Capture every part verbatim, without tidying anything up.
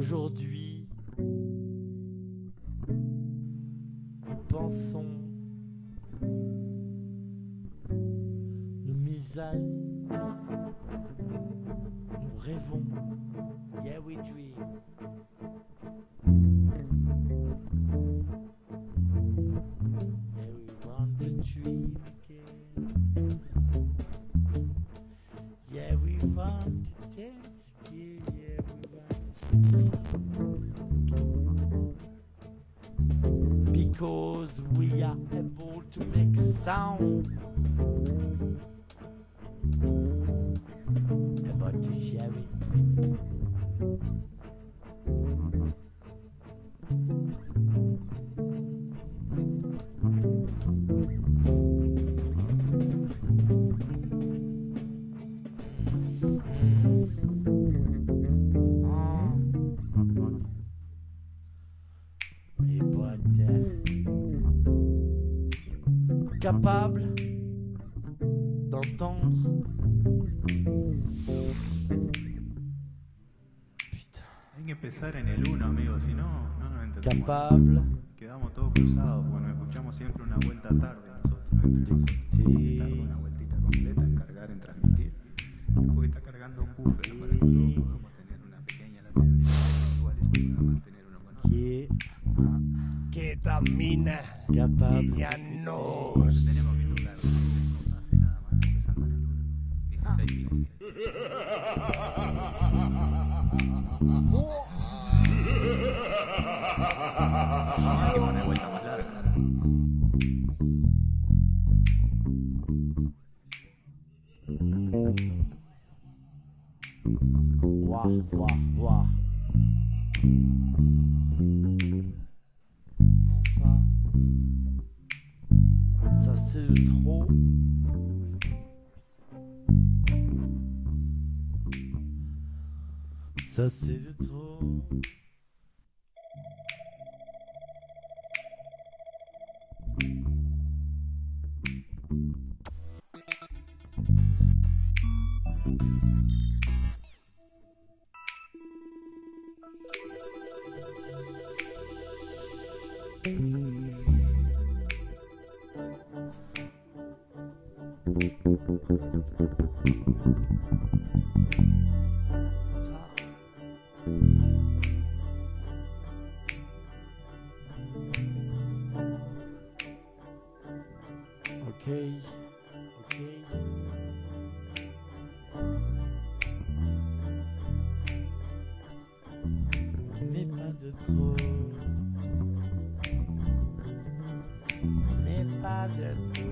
Aujourd'hui, nous pensons, nous misons, nous rêvons. Yeah, we dream. Yeah, we want to dream again. Yeah, we want to dance again. Yeah, we want to. Because we are able to make sound. About to share it. Et boîte capable d'entendre. Hay que empezar en el uno, amigo, si no, no nos entendemos. Capable Quedamos todos cruzados, porque nos escuchamos siempre una vuelta tarde nosotros. Entre nosotros. Tarda una vueltita completa en cargar, en transmitir. Porque está cargando un buffer para que todos podamos tener una pequeña latencia. Igual eso para mantener uno con otro. qui est Ketamina. capable. Ya Bueno, nos. tenemos que tocar hace nada más, empezando en el uno. dieciséis minutos. Hay que poner vuelta más larga. Ouah, ouah, ouah. Non, ça. Ça, c'est de trop. Ça, c'est de trop. Ok, ok. Mais pas de trop. Mais pas de trop.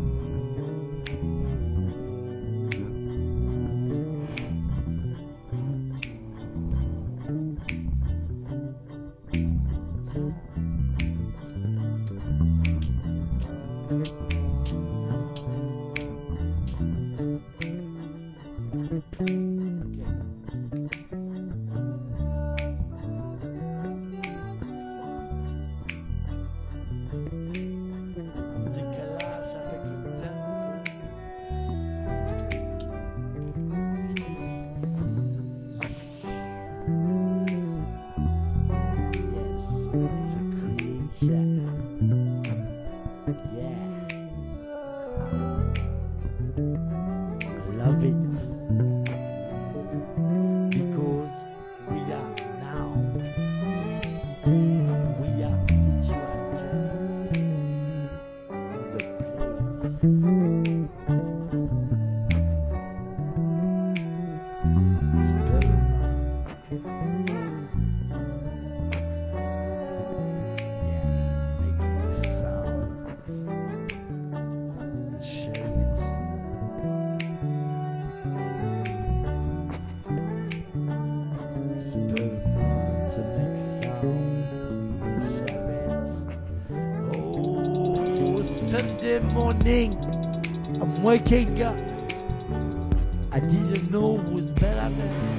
En décalage avec le tempo. Yes, it's a creation. Yeah. I love it. Because we are now. We are situations in the place. Sperm. Yeah, making sounds. Share it. Sperm to make sounds. Share it. Oh, Sunday morning, I'm waking up. I didn't know it was better than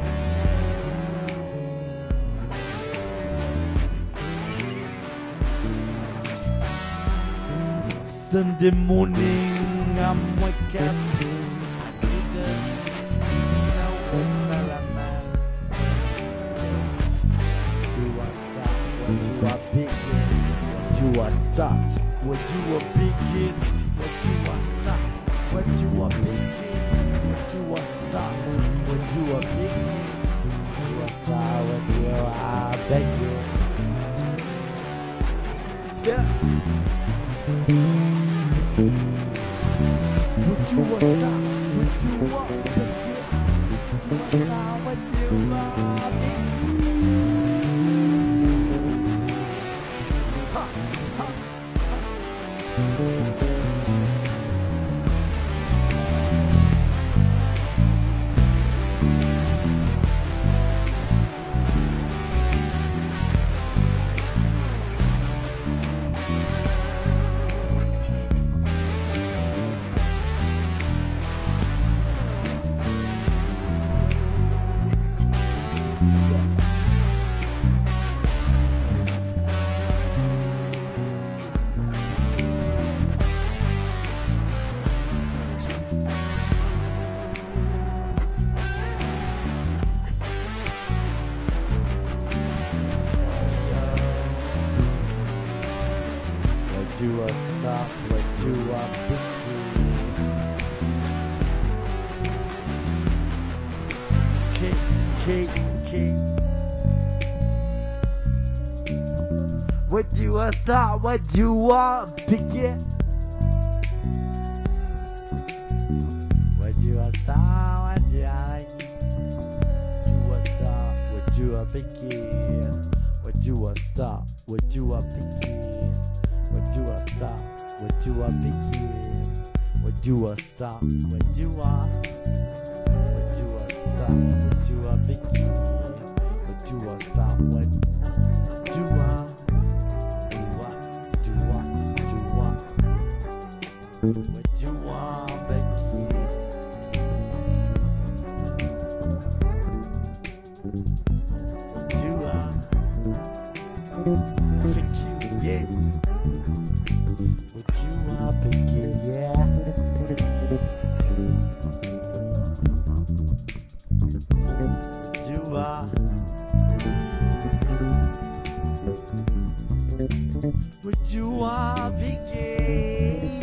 Sunday morning, I'm waking up. I didn't know it was better than begin? When do I start? When do I begin? When do I start? When do I begin? When do I start? When do I begin? When do I start? When do I begin? Yeah. When do I start? When do I begin? When do I start? When do I begin? Ha, ha, ha. Do I stop? Where do I begin? Kick, kick, kick. Where do I start? Where do I begin? Where do I start? Where do I begin? Do I start? Where do I begin? Where do I start? Where do I begin? Where do I start? Where do I begin? Where do I start? Where do I? Where do I start? Where do I begin? Where do I start? Where do I? Do I? Do I? Do I? Where do I begin? Do I? Thank you, yeah. Where do I begin? Yeah. Do I? Where do I begin?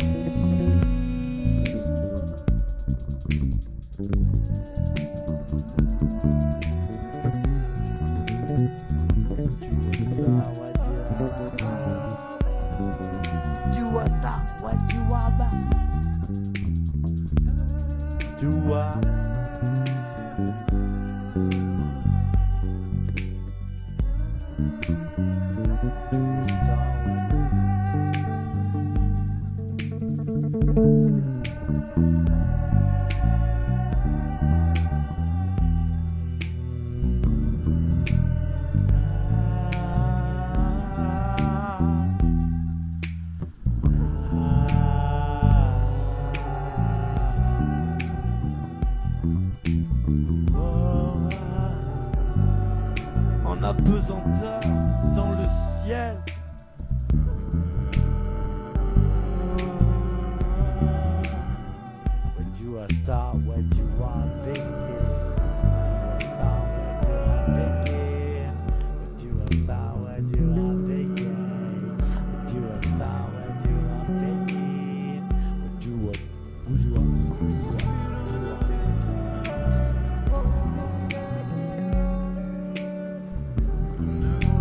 Do I stop? What do I back? Do I? En apesanteur dans le ciel. Where do I start? Where do I begin? Where do I start? Where do I begin? Where do I start? Where do I begin? Where do I start? Where do I begin? Where do I? Where do I? Where do I? No.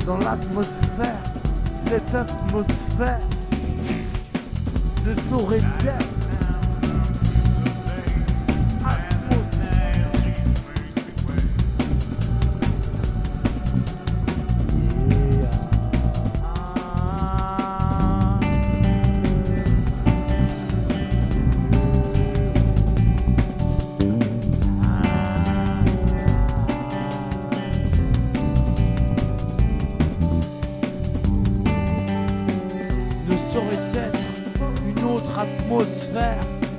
dans l'atmosphère, cette atmosphère ne saurait être atmosphère.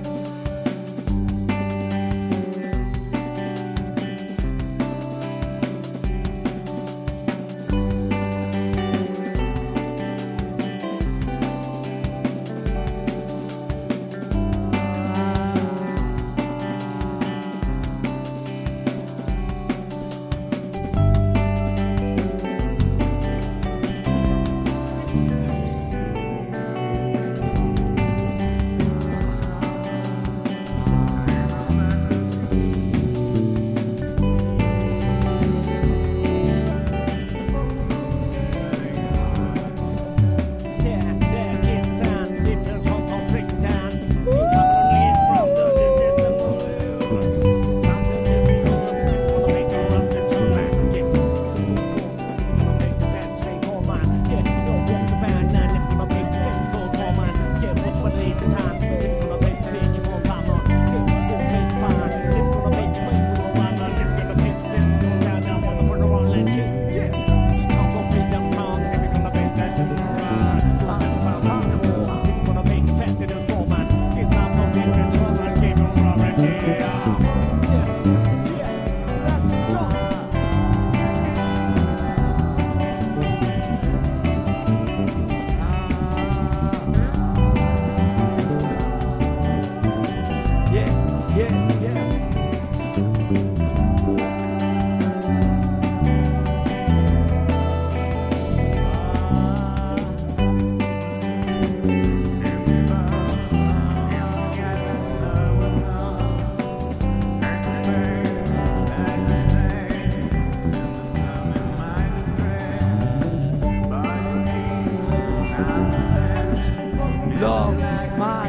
Love, my,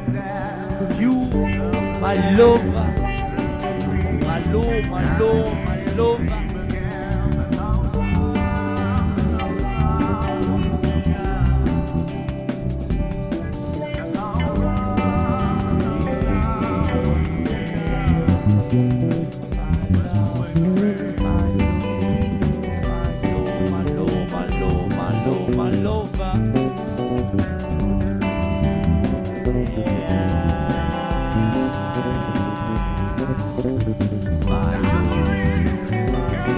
you, my lover, my love, my love, my lover. My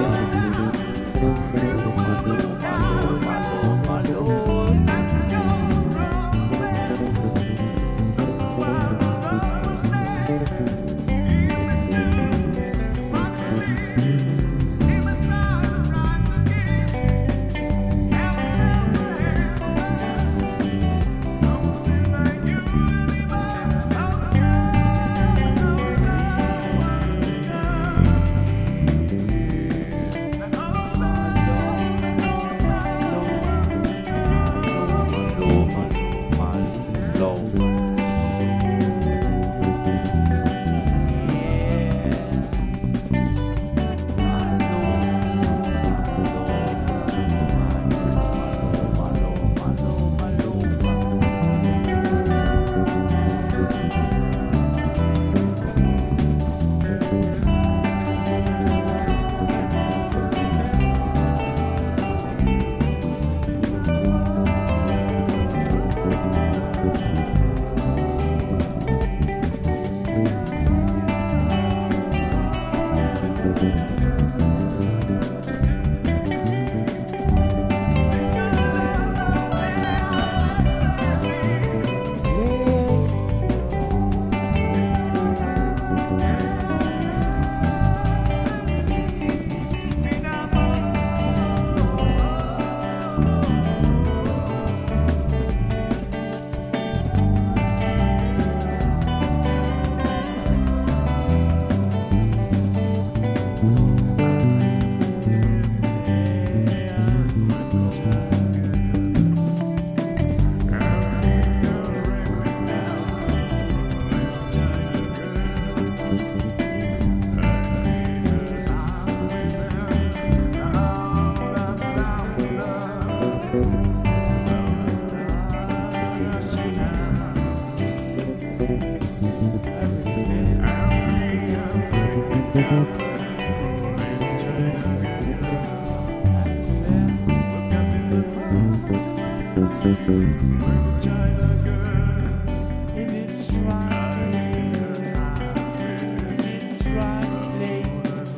China girl, in its right place, in its right place.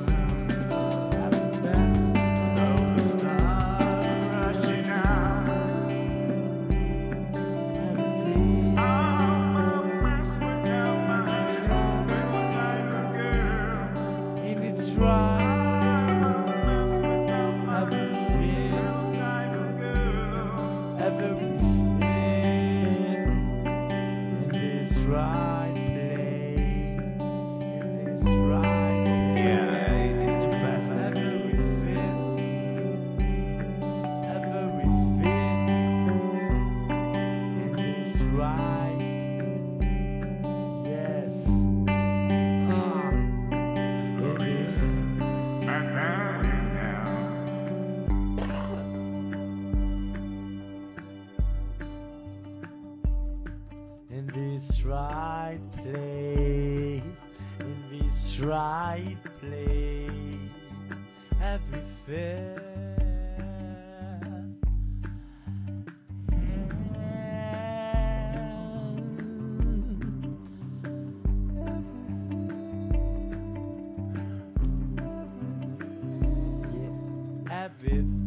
so the stars rushing out. Everything, I'm a mess without my little China girl. in its right. I'm a mess without my Everything, little China girl. everything in this right place, in this right place. Yeah, it's too fast. Everything, everything in this right. Yes. Ah, in this. And now, now. In this right place, in this right place, everything. Yeah, everything.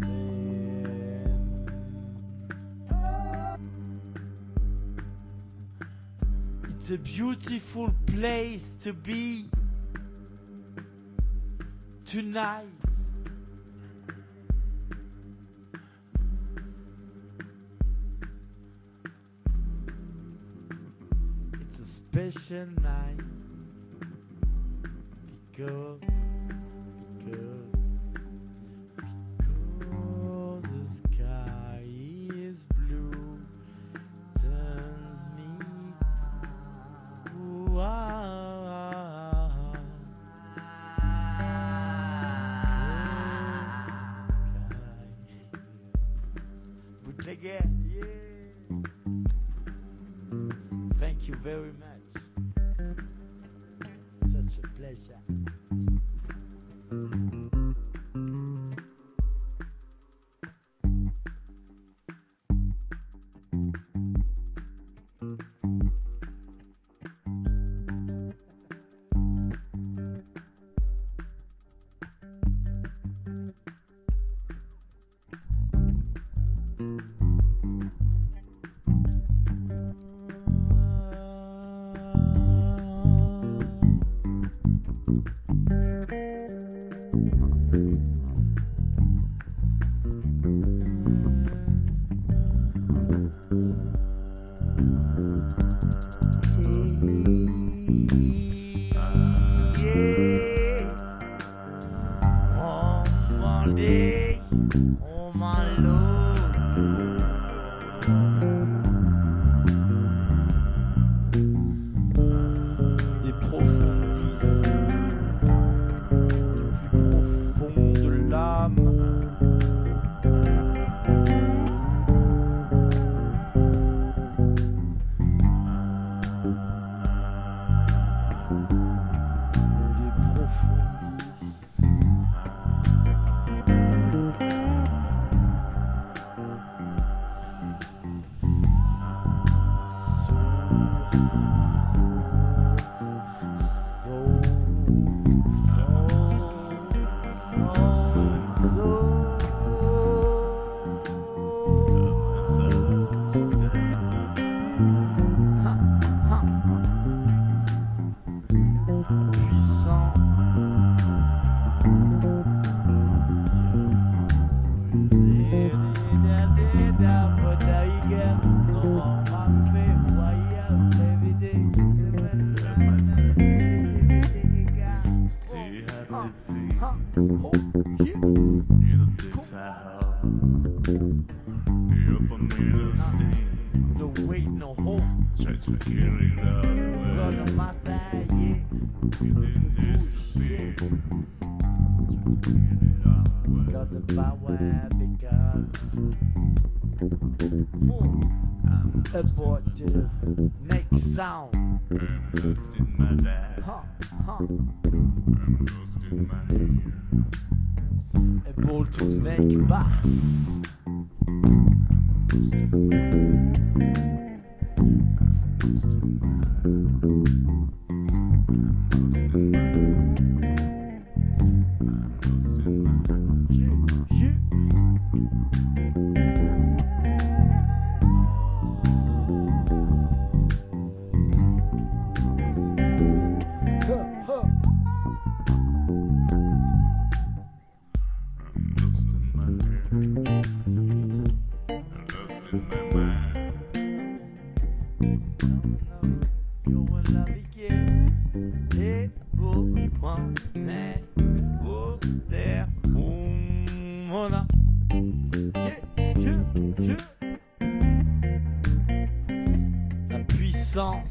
It's a beautiful place to be tonight. It's a special night because because because the sky is blue, turns me wild. Bootlegger, yeah. Thank you very much. Such a pleasure. Yeah. Oh, Monday, oh my Lord. Des profondis, du plus profond de l'âme. Des profondis. No wait, no hope. Gonna master, yeah. Got the power because I'm about to the next sound. Huh, huh. Able to make bass. La puissance.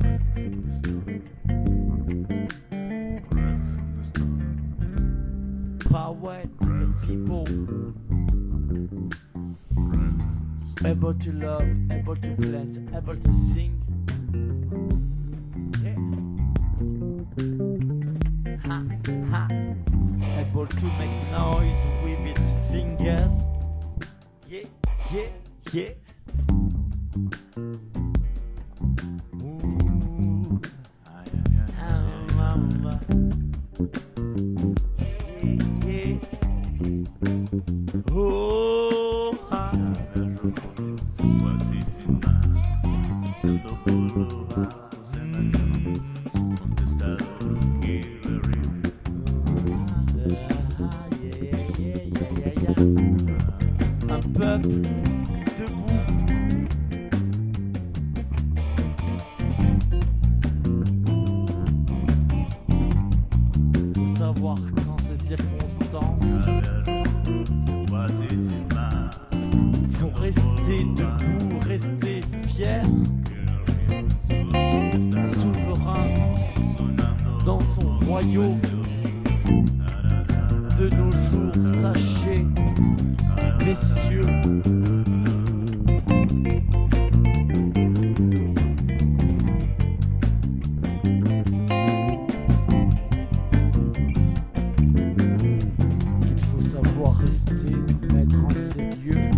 Power to the people. Able to love, able to plant, able to sing. Yeah. Ha, ha. Able to make noise with its fingers. Yeah, yeah, yeah. Ooh. Ah, mama. Yeah, yeah. Oh, ah. Un peuple debout. Faut savoir quand ces circonstances. Faut rester debout, rester fier, souverain dans son royaume. De nos jours, sachez, messieurs, qu'il faut savoir rester maître en ces lieux.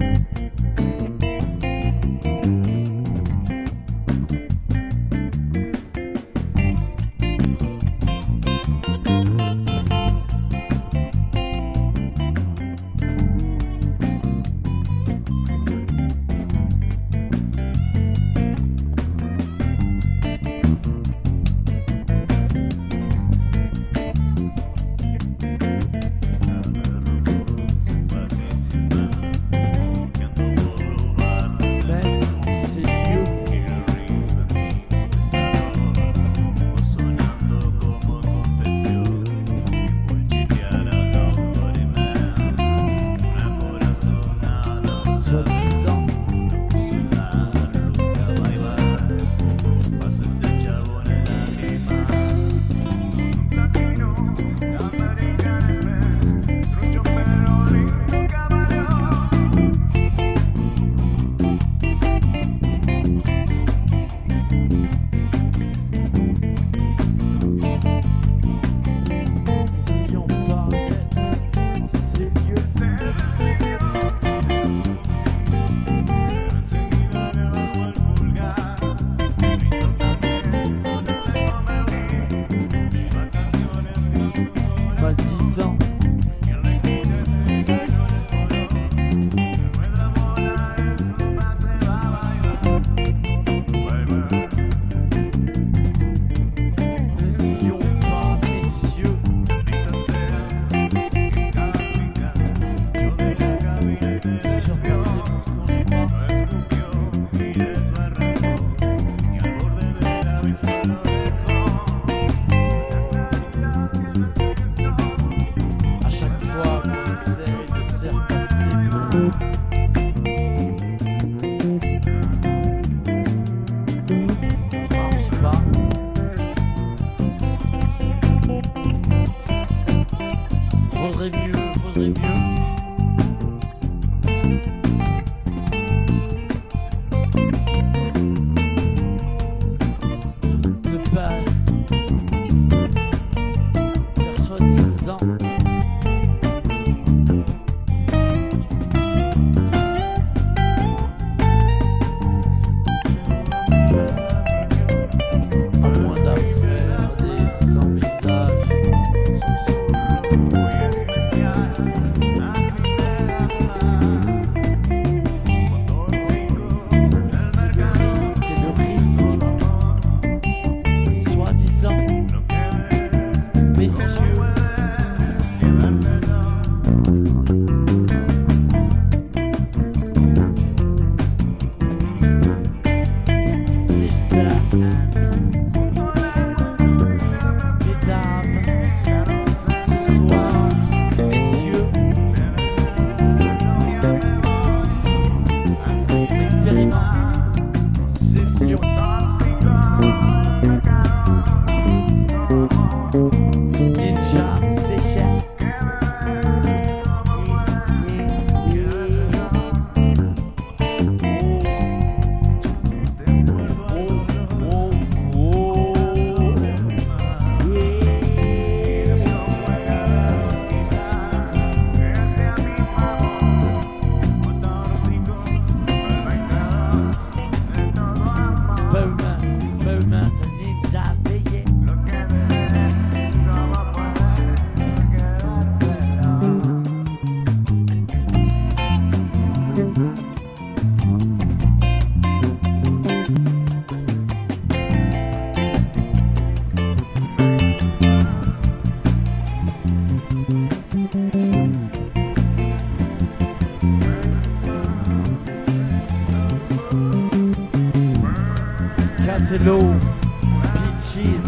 Scatello, peaches.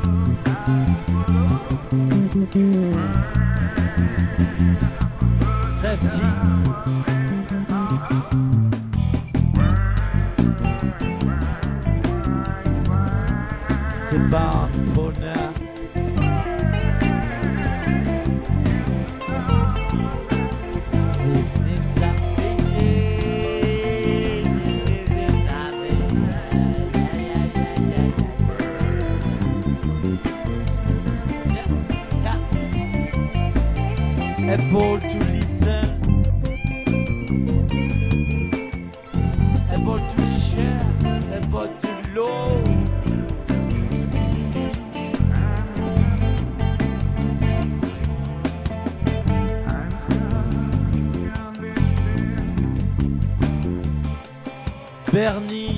Sepsi. Esteban Pona. This ninja fishing. Able to listen, able to share, able to love. Bernie,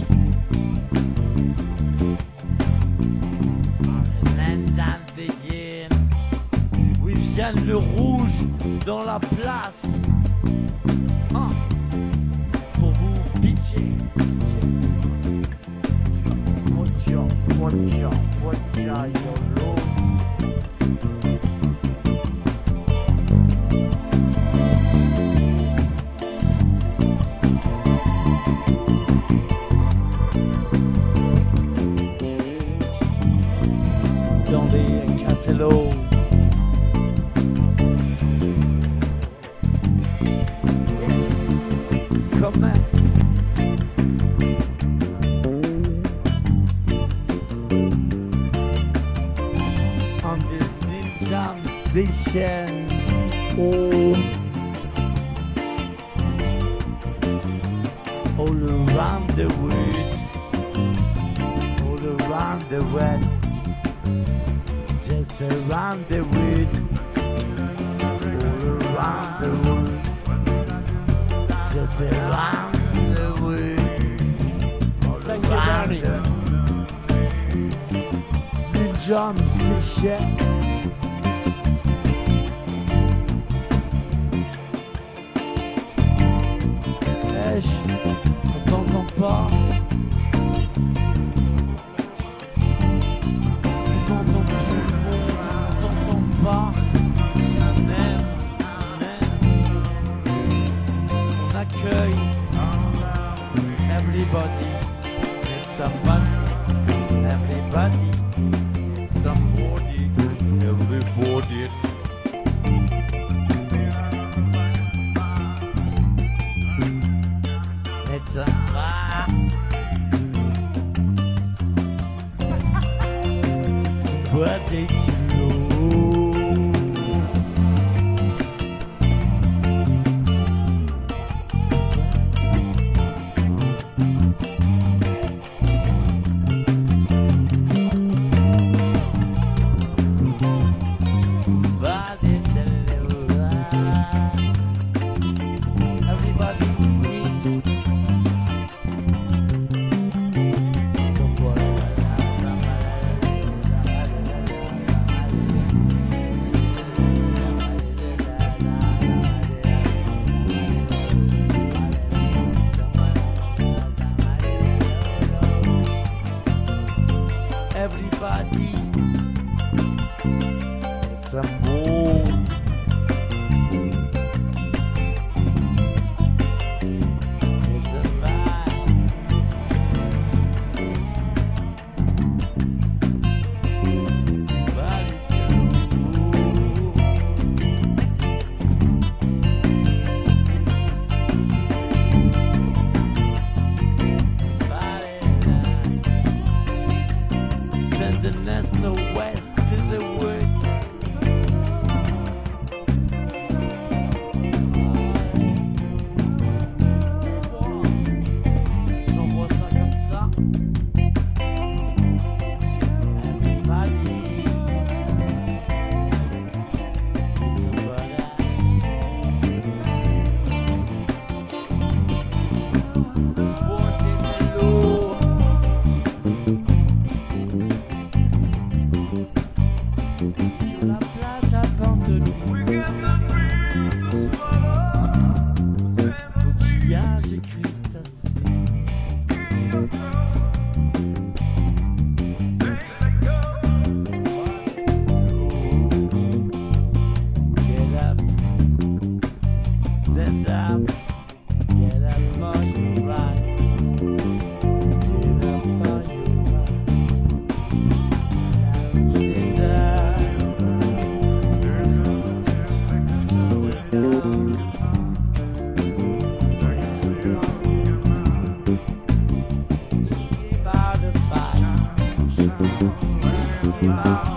Viviane le rouge dans la place. Ah. Pour vous, pitié. Pocha, pocha, pocha, yolo. Dans les catalogues. On this ninja station, all, all around the world, all around the world, just around the world, all around the world, just around the world, all Thank you, around Barry. the ninja station. Wesh, on t'entend pas. On entend tout le monde, on t'entend pas. On aime, on aime. On accueille. Everybody, it's somebody. Everybody, it's somebody. Everybody. It's a bar. Somebody to know. Somebody to know. Everybody needs everybody, it's a mood. It's a vibe. Somebody to send an S O S to the world. J'envoie ça comme ça. Everybody. So voilà. Supporting the law. Sur la plage abandonnée. Coquillage et crustacés. Get up, stand up, get up for your rights. Get up for your rights. Stand up. Give out a fight. Give out.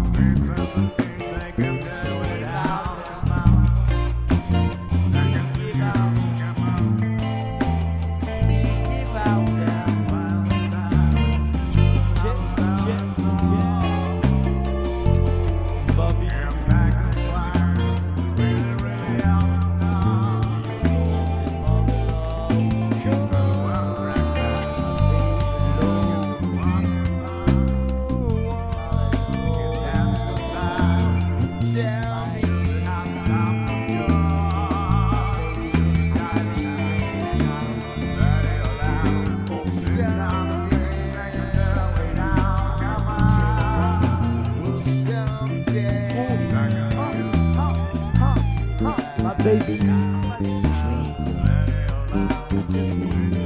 Baby, I just need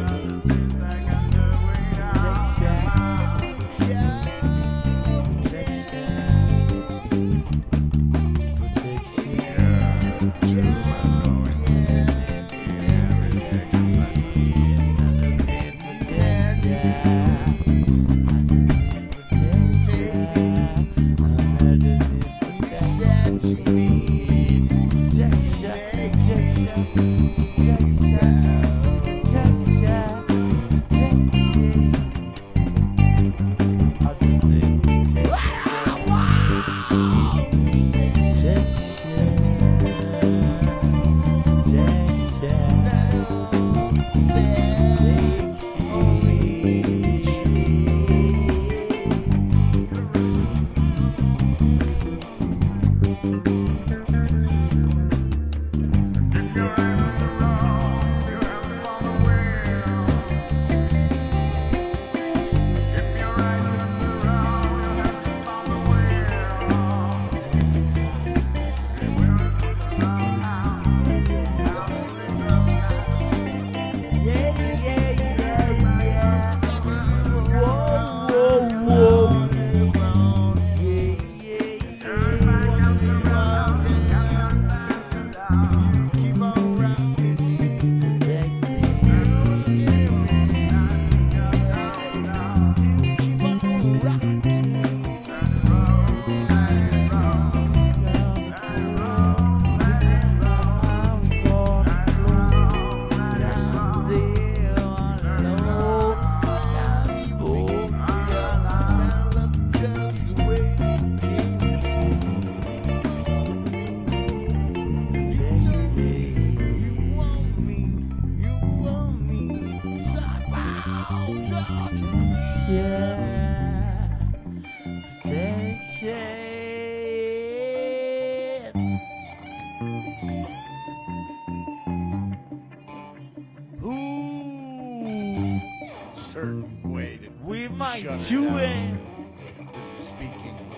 certain way that we might shut do it. it. Down. This is speak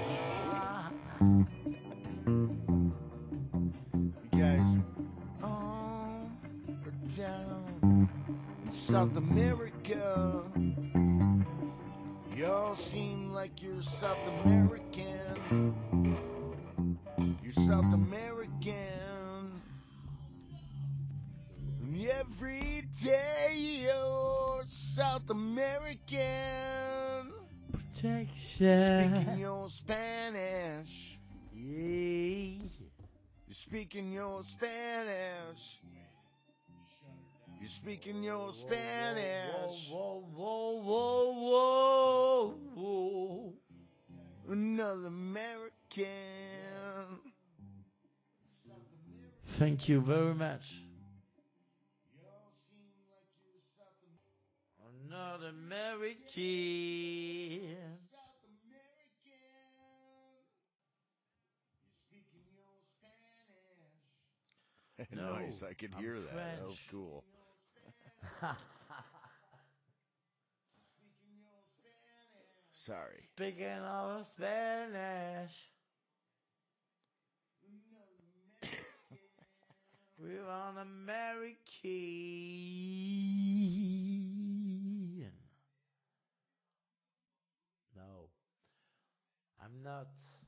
English. You guys on or down in South America, y'all seem like you're South American. You're South American. And every day you're South American. Protection. Speaking your Spanish. Yeah. You're speaking your Spanish. You're speaking your Spanish. Whoa, whoa, whoa, whoa, whoa. Another American. Thank you very much. I'm not American. South American. You're speaking your Spanish. No, Nice, I could I'm hear that. That was French. cool. Your Spanish. You're speaking your Spanish. Sorry. Speaking of Spanish, Another American. we're on American. No, I'm not.